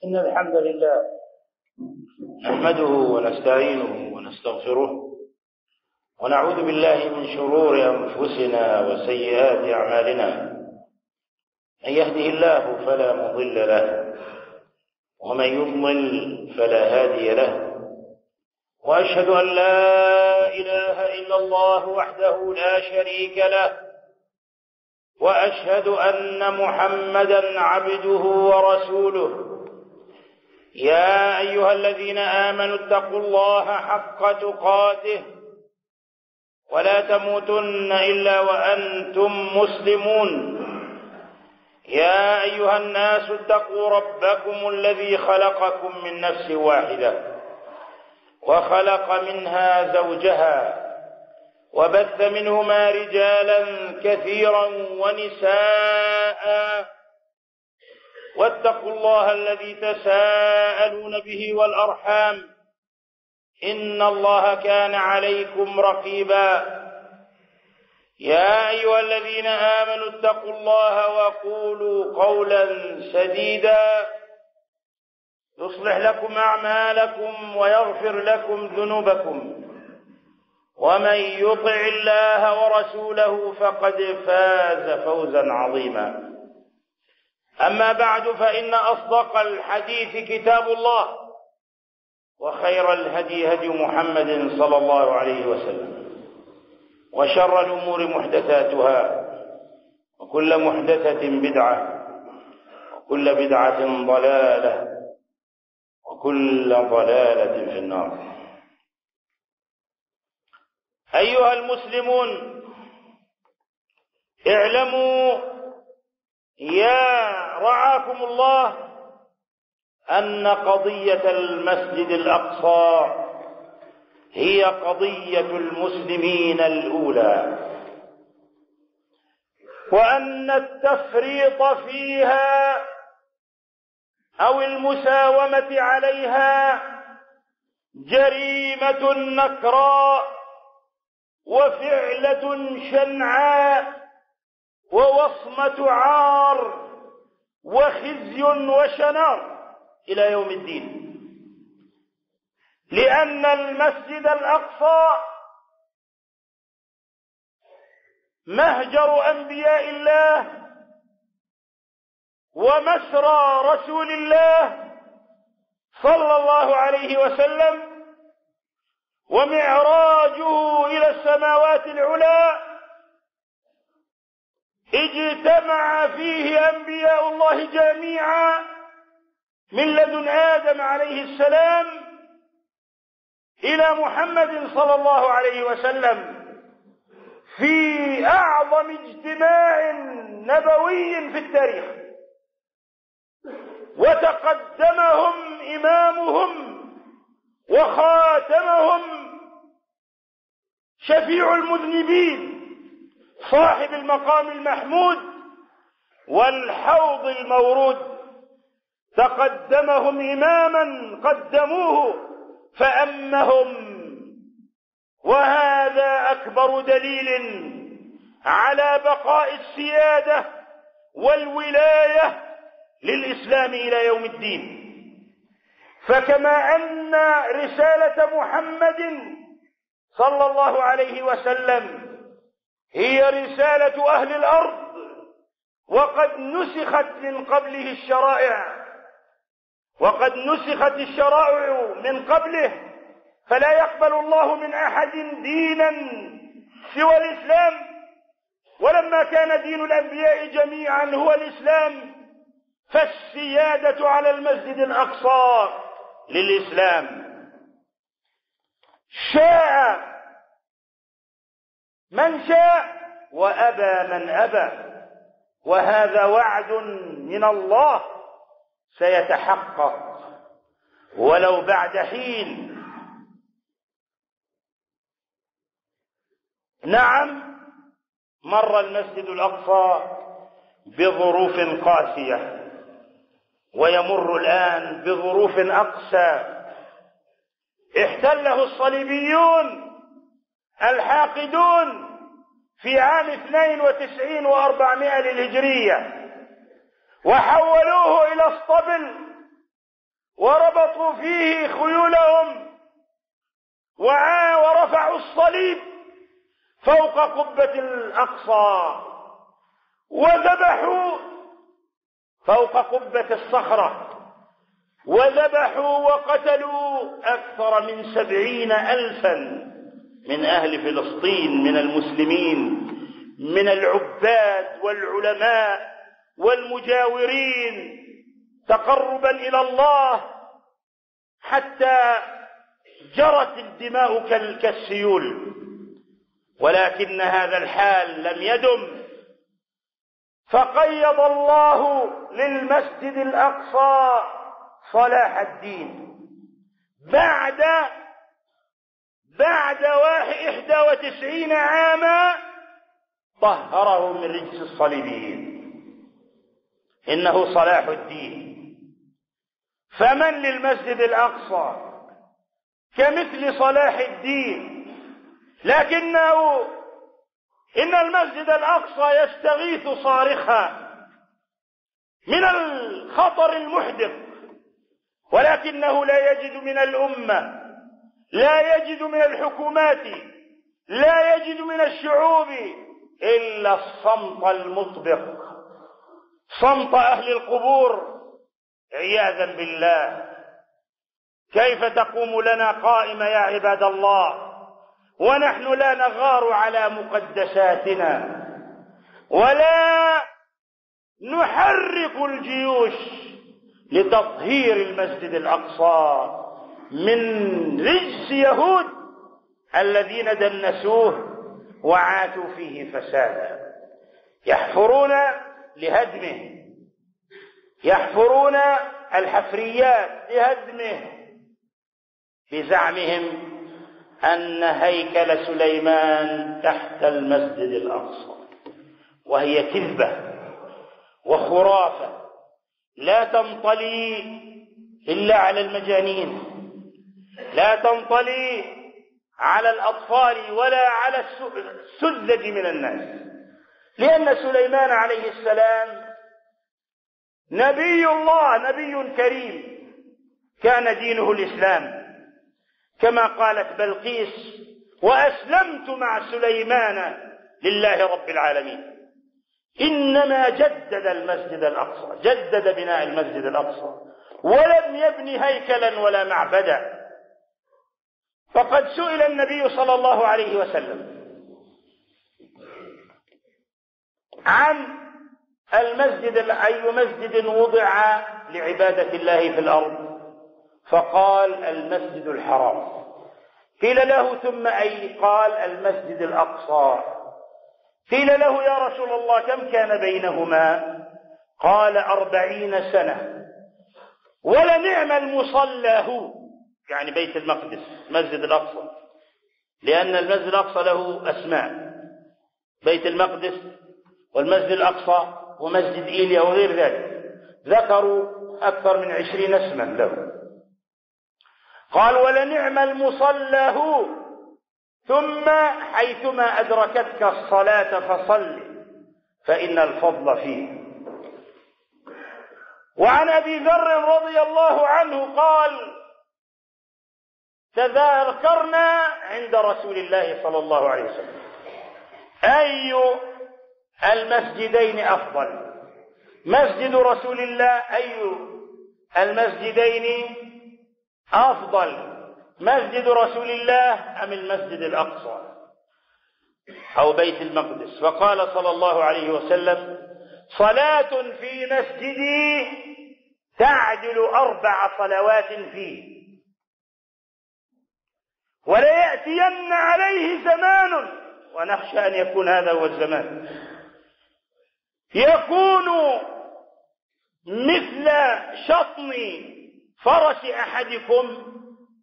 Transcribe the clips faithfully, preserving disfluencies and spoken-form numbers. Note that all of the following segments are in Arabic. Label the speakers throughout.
Speaker 1: إن الحمد لله نحمده ونستعينه ونستغفره ونعوذ بالله من شرور أنفسنا وسيئات أعمالنا. من يهده الله فلا مضل له ومن يضلل فلا هادي له، وأشهد أن لا إله إلا الله وحده لا شريك له، وأشهد أن محمدًا عبده ورسوله. يا أيها الذين آمنوا اتقوا الله حق تقاته ولا تموتن إلا وأنتم مسلمون. يا أيها الناس اتقوا ربكم الذي خلقكم من نفس واحدة وخلق منها زوجها وبث منهما رجالا كثيرا ونساء، واتقوا الله الذي تساءلون به والأرحام إن الله كان عليكم رقيبا. يا أيها الذين آمنوا اتقوا الله وقولوا قولا سديدا يصلح لكم أعمالكم ويغفر لكم ذنوبكم، ومن يطع الله ورسوله فقد فاز فوزا عظيما. أما بعد، فإن أصدق الحديث كتاب الله، وخير الهدي هدي محمد صلى الله عليه وسلم، وشر الأمور محدثاتها، وكل محدثة بدعة، وكل بدعة ضلالة، وكل ضلالة في النار. أيها المسلمون، اعلموا يا رعاكم الله أن قضية المسجد الأقصى هي قضية المسلمين الأولى، وأن التفريط فيها أو المساومة عليها جريمة نكراء وفعلة شنعاء ووصمة عار وخزي وشنار إلى يوم الدين، لأن المسجد الأقصى مهجر أنبياء الله ومسرى رسول الله صلى الله عليه وسلم، ومعراجه إلى السماوات العلى اجتمع فيه أنبياء الله جميعا من لدن آدم عليه السلام إلى محمد صلى الله عليه وسلم في أعظم اجتماع نبوي في التاريخ، وتقدمهم إمامهم وخاتمهم شفيع المذنبين صاحب المقام المحمود والحوض المورود. تقدمهم إماما قدموه فأمهم، وهذا أكبر دليل على بقاء السيادة والولاية للإسلام إلى يوم الدين. فكما أن رسالة محمد صلى الله عليه وسلم هي رسالة أهل الأرض، وقد نسخت من قبله الشرائع وقد نسخت الشرائع من قبله، فلا يقبل الله من أحد دينا سوى الإسلام، ولما كان دين الأنبياء جميعا هو الإسلام فالسيادة على المسجد الأقصى للإسلام. شاء من شاء وأبى من أبى، وهذا وعد من الله سيتحقق ولو بعد حين. نعم، مر المسجد الأقصى بظروف قاسية، ويمر الآن بظروف أقسى. احتله الصليبيون الحاقدون في عام اثنين وتسعين وأربعمائة للهجرية، وحولوه إلى اسطبل وربطوا فيه خيولهم ورفعوا الصليب فوق قبة الأقصى وذبحوا فوق قبة الصخرة، وذبحوا وقتلوا أكثر من سبعين ألفا من أهل فلسطين من المسلمين، من العباد والعلماء والمجاورين، تقربا إلى الله، حتى جرت الدماء كالسيول. ولكن هذا الحال لم يدم، فقيض الله للمسجد الأقصى صلاح الدين بعد بعد إحدى وتسعين عاما طهره من رجس الصليبيين. إنه صلاح الدين. فمن للمسجد الأقصى كمثل صلاح الدين، لكنه إن المسجد الأقصى يستغيث صارخا من الخطر المحدق، ولكنه لا يجد من الأمة، لا يجد من الحكومات، لا يجد من الشعوب إلا الصمت المطبق، صمت أهل القبور عياذا بالله. كيف تقوم لنا قائمة يا عباد الله ونحن لا نغار على مقدساتنا ولا نحرك الجيوش لتطهير المسجد الأقصى من رجس يهود الذين دنسوه وعاتوا فيه فسادا، يحفرون لهدمه، يحفرون الحفريات لهدمه بزعمهم أن هيكل سليمان تحت المسجد الأقصى، وهي كذبة وخرافة لا تنطلي إلا على المجانين، لا تنطلي على الأطفال ولا على السذج من الناس، لأن سليمان عليه السلام نبي الله، نبي كريم، كان دينه الإسلام، كما قالت بلقيس: وأسلمت مع سليمان لله رب العالمين. إنما جدد المسجد الأقصى، جدد بناء المسجد الأقصى، ولم يبني هيكلا ولا معبدا. فقد سئل النبي صلى الله عليه وسلم عن المسجد، أي مسجد وضع لعبادة الله في الأرض؟ فقال: المسجد الحرام. قيل له: ثم أي؟ قال: المسجد الأقصى. قيل له: يا رسول الله كم كان بينهما؟ قال: أربعين سنة. ولنعم المصلى هو، يعني بيت المقدس، مسجد الأقصى، لأن المسجد الأقصى له أسماء: بيت المقدس والمسجد الأقصى ومسجد إيليا وغير ذلك، ذكروا أكثر من عشرين اسما له. قال: ولنعم المصلى هو، ثم حيثما أدركتك الصلاة فصل فإن الفضل فيه. وعن أبي ذر رضي الله عنه قال: تذاكرنا عند رسول الله صلى الله عليه وسلم أي المسجدين أفضل، مسجد رسول الله أي المسجدين أفضل، مسجد رسول الله أم المسجد الأقصى أو بيت المقدس؟ فقال صلى الله عليه وسلم: صلاة في مسجدي تعدل أربع صلوات فيه، وليأتين عليه زمان، ونخشى أن يكون هذا هو الزمان، يكون مثل شطن فرس أحدكم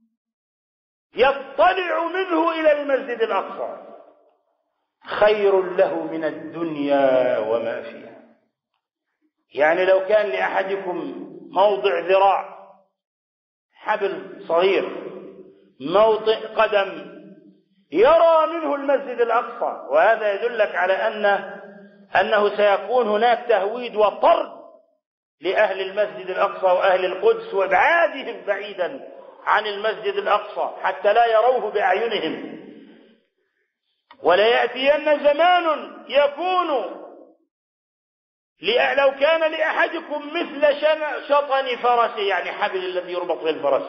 Speaker 1: يطلع منه إلى المسجد الأقصى خير له من الدنيا وما فيها. يعني لو كان لأحدكم موضع ذراع، حبل صغير، موطئ قدم، يرى منه المسجد الأقصى، وهذا يدلك على أن أنه سيكون هناك تهويد وطرد لأهل المسجد الأقصى وأهل القدس وإبعادهم بعيدا عن المسجد الأقصى حتى لا يروه بأعينهم. وليأتين زمان يكون لو كان لأحدكم مثل شطن فرسه، يعني حبل الذي يربط به الفرس،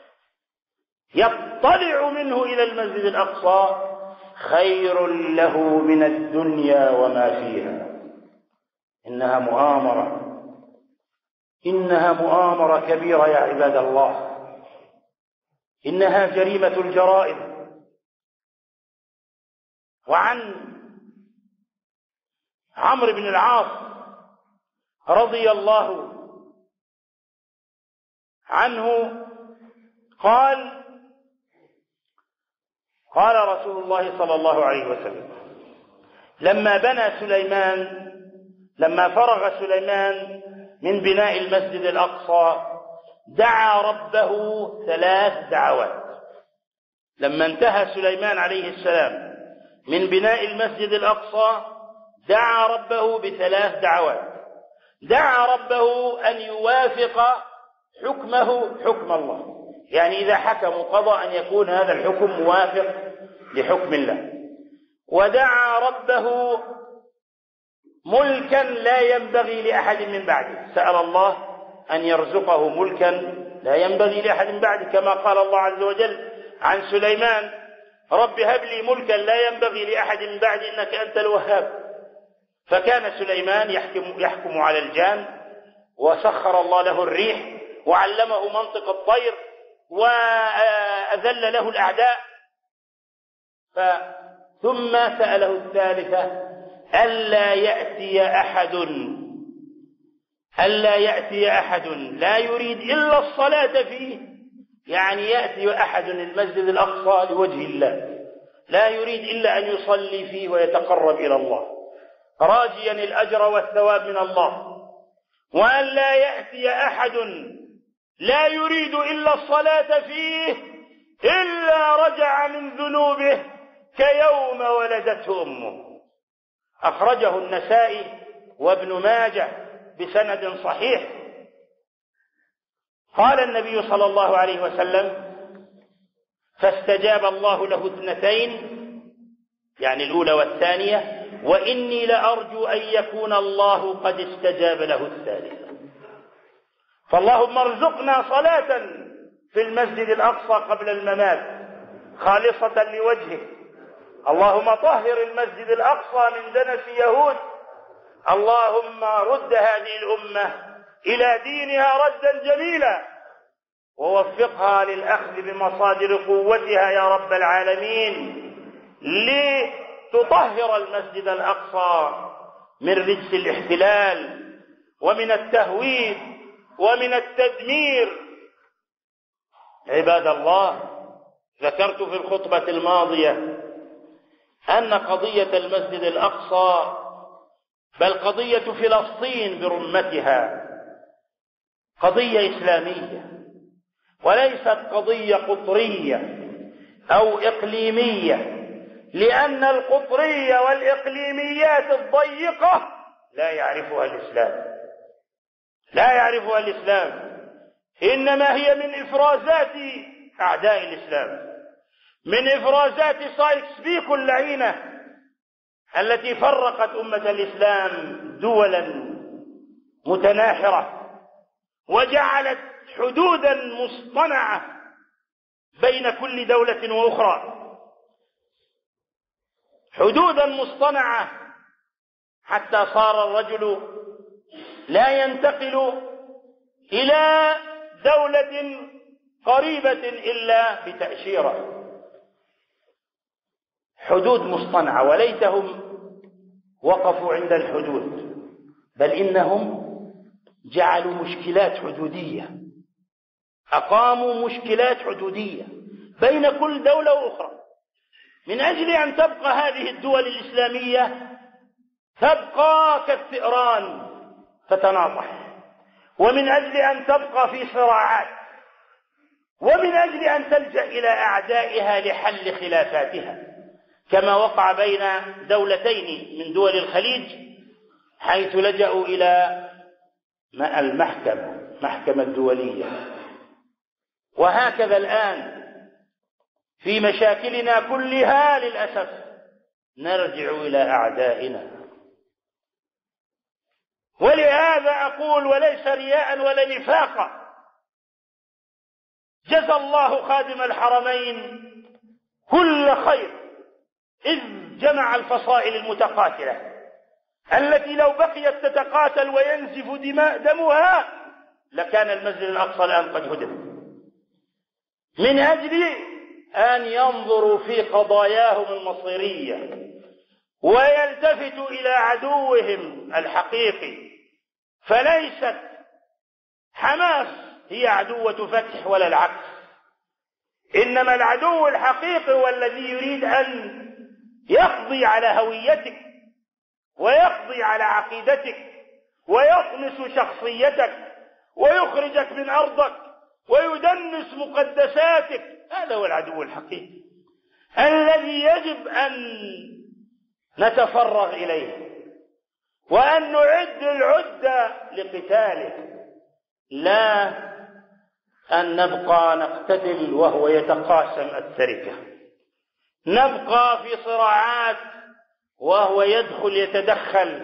Speaker 1: يطلع منه إلى المسجد الأقصى خير له من الدنيا وما فيها. إنها مؤامرة، إنها مؤامرة كبيرة يا عباد الله، إنها جريمة الجرائم. وعن عمرو بن العاص رضي الله عنه قال: قال رسول الله صلى الله عليه وسلم: لما بنى سليمان لما فرغ سليمان من بناء المسجد الأقصى دعا ربه ثلاث دعوات. لما انتهى سليمان عليه السلام من بناء المسجد الأقصى دعا ربه بثلاث دعوات. دعا ربه أن يوافق حكمه حكم الله، يعني إذا حكم قضى أن يكون هذا الحكم موافق لحكم الله. ودعا ربه ملكا لا ينبغي لأحد من بعده، سأل الله أن يرزقه ملكا لا ينبغي لأحد من بعده، كما قال الله عز وجل عن سليمان: رب هب لي ملكا لا ينبغي لأحد من بعدي إنك أنت الوهاب. فكان سليمان يحكم, يحكم على الجان، وسخر الله له الريح وعلمه منطق الطير وأذل له الأعداء. ثم سأله الثالثة: ألا يأتي أحد ألا يأتي أحد لا يريد إلا الصلاة فيه، يعني يأتي أحد المسجد الأقصى لوجه الله لا يريد إلا أن يصلي فيه ويتقرب إلى الله راجيا الأجر والثواب من الله. وأن لا يأتي أحد لا يريد إلا الصلاة فيه إلا رجع من ذنوبه كيوم ولدته أمه. أخرجه النسائي وابن ماجه بسند صحيح. قال النبي صلى الله عليه وسلم: فاستجاب الله له اثنتين، يعني الأولى والثانية، وإني لأرجو أن يكون الله قد استجاب له الثالثة. فاللهم ارزقنا صلاة في المسجد الأقصى قبل الممات خالصة لوجهه. اللهم طهر المسجد الأقصى من دنس يهود. اللهم رد هذه الأمة إلى دينها ردا جميلا، ووفقها للأخذ بمصادر قوتها يا رب العالمين، لتطهر المسجد الأقصى من رجس الاحتلال ومن التهويد ومن التدمير. عباد الله، ذكرت في الخطبة الماضية أن قضية المسجد الأقصى، بل قضية فلسطين برمتها، قضية إسلامية وليست قضية قطرية أو إقليمية، لأن القطرية والإقليميات الضيقة لا يعرفها الإسلام لا يعرفها الإسلام إنما هي من إفرازات أعداء الإسلام، من إفرازات سايكس بيكو اللعينة التي فرقت أمة الإسلام دولا متناحرة، وجعلت حدودا مصطنعة بين كل دولة وأخرى، حدودا مصطنعة حتى صار الرجل لا ينتقل إلى دولة قريبة إلا بتأشيرة. حدود مصطنعة، وليتهم وقفوا عند الحدود، بل إنهم جعلوا مشكلات حدودية، أقاموا مشكلات حدودية بين كل دولة وأخرى، من أجل أن تبقى هذه الدول الإسلامية تبقى كالثئران تتناطح، ومن أجل أن تبقى في صراعات، ومن أجل أن تلجأ إلى أعدائها لحل خلافاتها، كما وقع بين دولتين من دول الخليج، حيث لجأوا إلى مع المحكمة محكمة دولية. وهكذا الآن في مشاكلنا كلها للأسف نرجع إلى أعدائنا. ولهذا أقول وليس رياء ولا نفاقا، جزى الله خادم الحرمين كل خير إذ جمع الفصائل المتقاتلة التي لو بقيت تتقاتل وينزف دماء دمها لكان المسجد الأقصى الآن قد هدم، من أجل أن ينظروا في قضاياهم المصيرية ويلتفتوا إلى عدوهم الحقيقي. فليست حماس هي عدوة فتح ولا العكس، إنما العدو الحقيقي هو الذي يريد أن يقضي على هويتك ويقضي على عقيدتك ويطمس شخصيتك ويخرجك من أرضك ويدنس مقدساتك. هذا هو العدو الحقيقي الذي يجب أن نتفرغ إليه وأن نعد العدة لقتاله، لا أن نبقى نقتتل وهو يتقاسم التركة، نبقى في صراعات وهو يدخل يتدخل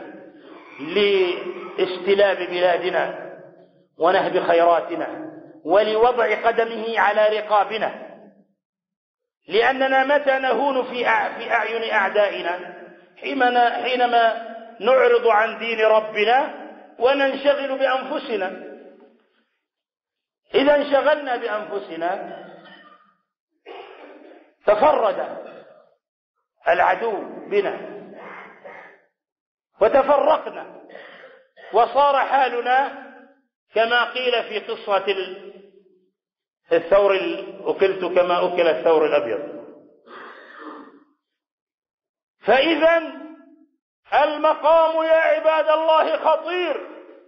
Speaker 1: لاستلاب بلادنا ونهب خيراتنا ولوضع قدمه على رقابنا، لأننا متى نهون في أعين أعدائنا حينما نعرض عن دين ربنا وننشغل بأنفسنا. إذا انشغلنا بأنفسنا تفرد العدو بنا وتفرقنا وصار حالنا كما قيل في قصة الثور أكلت كما أكل الثور الأبيض. فإذا المقام يا عباد الله خطير،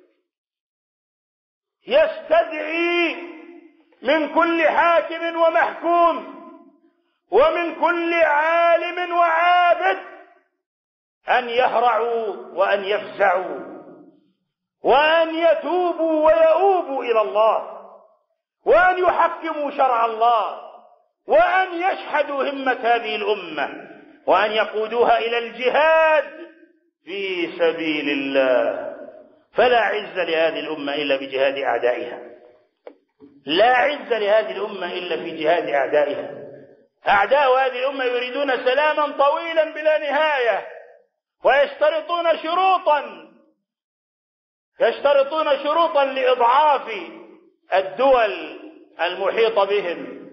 Speaker 1: يستدعي من كل حاكم ومحكوم ومن كل عالم وعابد أن يهرعوا وأن يفزعوا وأن يتوبوا ويؤوبوا إلى الله وأن يحكموا شرع الله وأن يشحذوا همة هذه الأمة وأن يقودوها إلى الجهاد في سبيل الله. فلا عز لهذه الأمة إلا بجهاد أعدائها، لا عز لهذه الأمة إلا في جهاد أعدائها. أعداء هذه الأمة يريدون سلاما طويلا بلا نهاية ويشترطون شروطا يشترطون شروطا لإضعاف الدول المحيطة بهم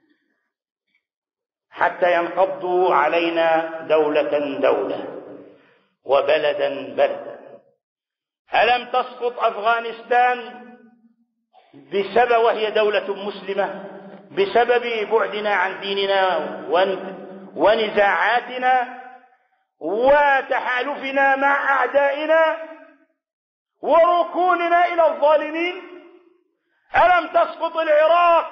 Speaker 1: حتى ينقضوا علينا دولة دولة وبلدا بلدا. ألم تسقط أفغانستان بسبب وهي دولة مسلمة بسبب بعدنا عن ديننا ونزاعاتنا وتحالفنا مع أعدائنا وركوننا إلى الظالمين؟ ألم تسقط العراق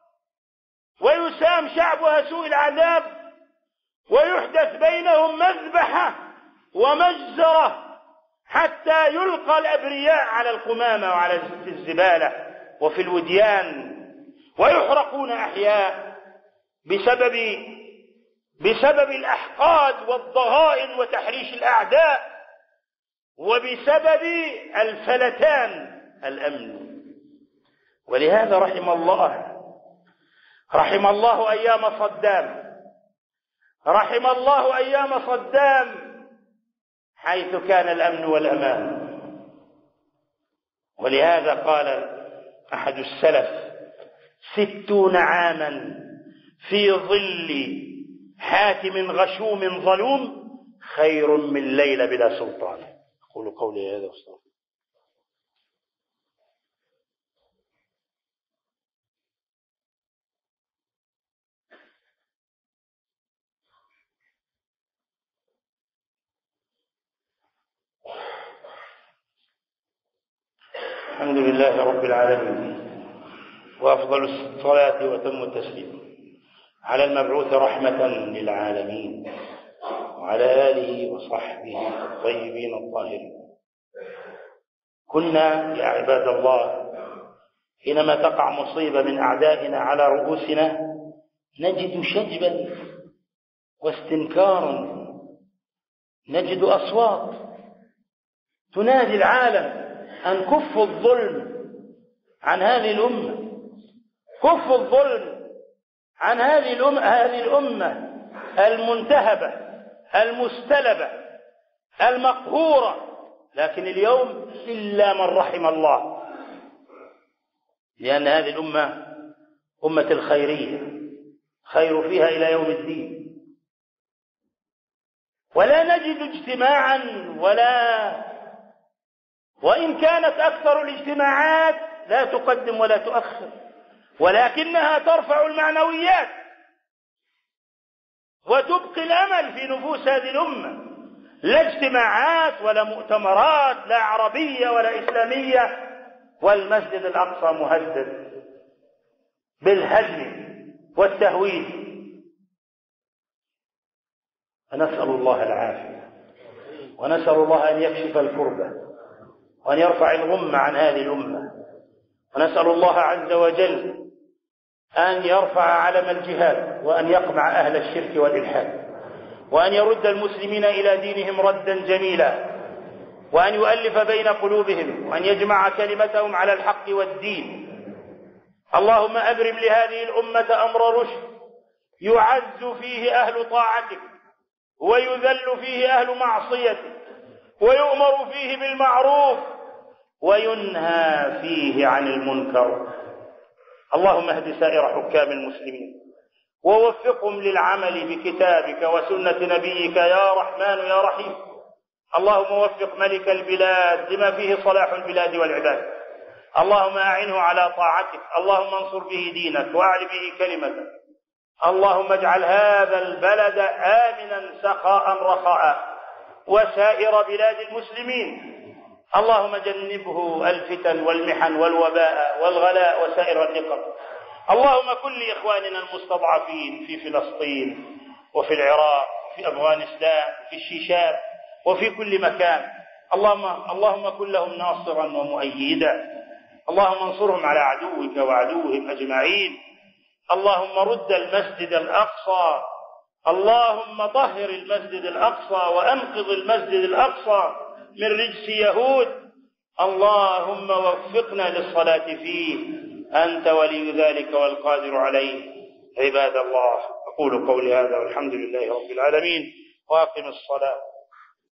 Speaker 1: ويسام شعبها سوء العذاب ويحدث بينهم مذبحة ومجزرة حتى يلقى الأبرياء على القمامة وعلى الزبالة وفي الوديان ويحرقون أحياء بسبب بسبب الأحقاد والضغائن وتحريش الأعداء وبسبب الفلتان الأمن. ولهذا رحم الله رحم الله أيام صدام رحم الله أيام صدام حيث كان الأمن والأمان. ولهذا قال أحد السلف: ستون عاما في ظل حاكم غشوم ظلوم خير من ليلة بلا سلطان. أقول قولي هذا واستغفر. الحمد لله رب العالمين، وأفضل الصلاة وتم التسليم على المبعوث رحمة للعالمين وعلى آله وصحبه الطيبين الطاهرين. كنا يا عباد الله حينما تقع مصيبة من أعدائنا على رؤوسنا نجد شجبا واستنكارا، نجد أصوات تنادي العالم أن كفوا الظلم عن هذه الأمة، كفوا الظلم عن هذه الأمة, هذه الأمة المنتهبة المستلبة المقهورة. لكن اليوم إلا من رحم الله، لأن هذه الأمة أمة الخيرية، خير فيها إلى يوم الدين، ولا نجد اجتماعا ولا وإن كانت أكثر الاجتماعات لا تقدم ولا تؤخر، ولكنها ترفع المعنويات وتبقي الأمل في نفوس هذه الأمة. لا اجتماعات ولا مؤتمرات، لا عربية ولا إسلامية، والمسجد الأقصى مهدد بالهدم والتهويد. فنسأل الله العافية، ونسأل الله أن يكشف الكربة وأن يرفع الغمة عن هذه الأمة، ونسأل الله عز وجل أن يرفع علم الجهاد وأن يقمع أهل الشرك والإلحاد، وأن يرد المسلمين إلى دينهم ردا جميلا، وأن يؤلف بين قلوبهم، وأن يجمع كلمتهم على الحق والدين. اللهم أبرم لهذه الأمة أمر رشد يعز فيه أهل طاعتك ويذل فيه أهل معصيتك، ويؤمر فيه بالمعروف وينهى فيه عن المنكر. اللهم اهد سائر حكام المسلمين ووفقهم للعمل بكتابك وسنة نبيك يا رحمن يا رحيم. اللهم وفق ملك البلاد لما فيه صلاح البلاد والعباد، اللهم أعنه على طاعتك، اللهم انصر به دينك وأعل به كلمتك. اللهم اجعل هذا البلد آمنا سخاء رخاء وسائر بلاد المسلمين. اللهم جنبه الفتن والمحن والوباء والغلاء وسائر النقم. اللهم كن لإخواننا المستضعفين في فلسطين وفي العراق وفي أفغانستان وفي الشيشان وفي كل مكان، اللهم, اللهم كن لهم ناصرا ومؤيدا. اللهم انصرهم على عدوك وعدوهم أجمعين. اللهم رد المسجد الأقصى، اللهم طهر المسجد الأقصى وأنقذ المسجد الأقصى من رجس يهود. اللهم وفقنا للصلاة فيه، أنت ولي ذلك والقادر عليه. عباد الله، أقول قولي هذا والحمد لله رب العالمين، وأقم الصلاة.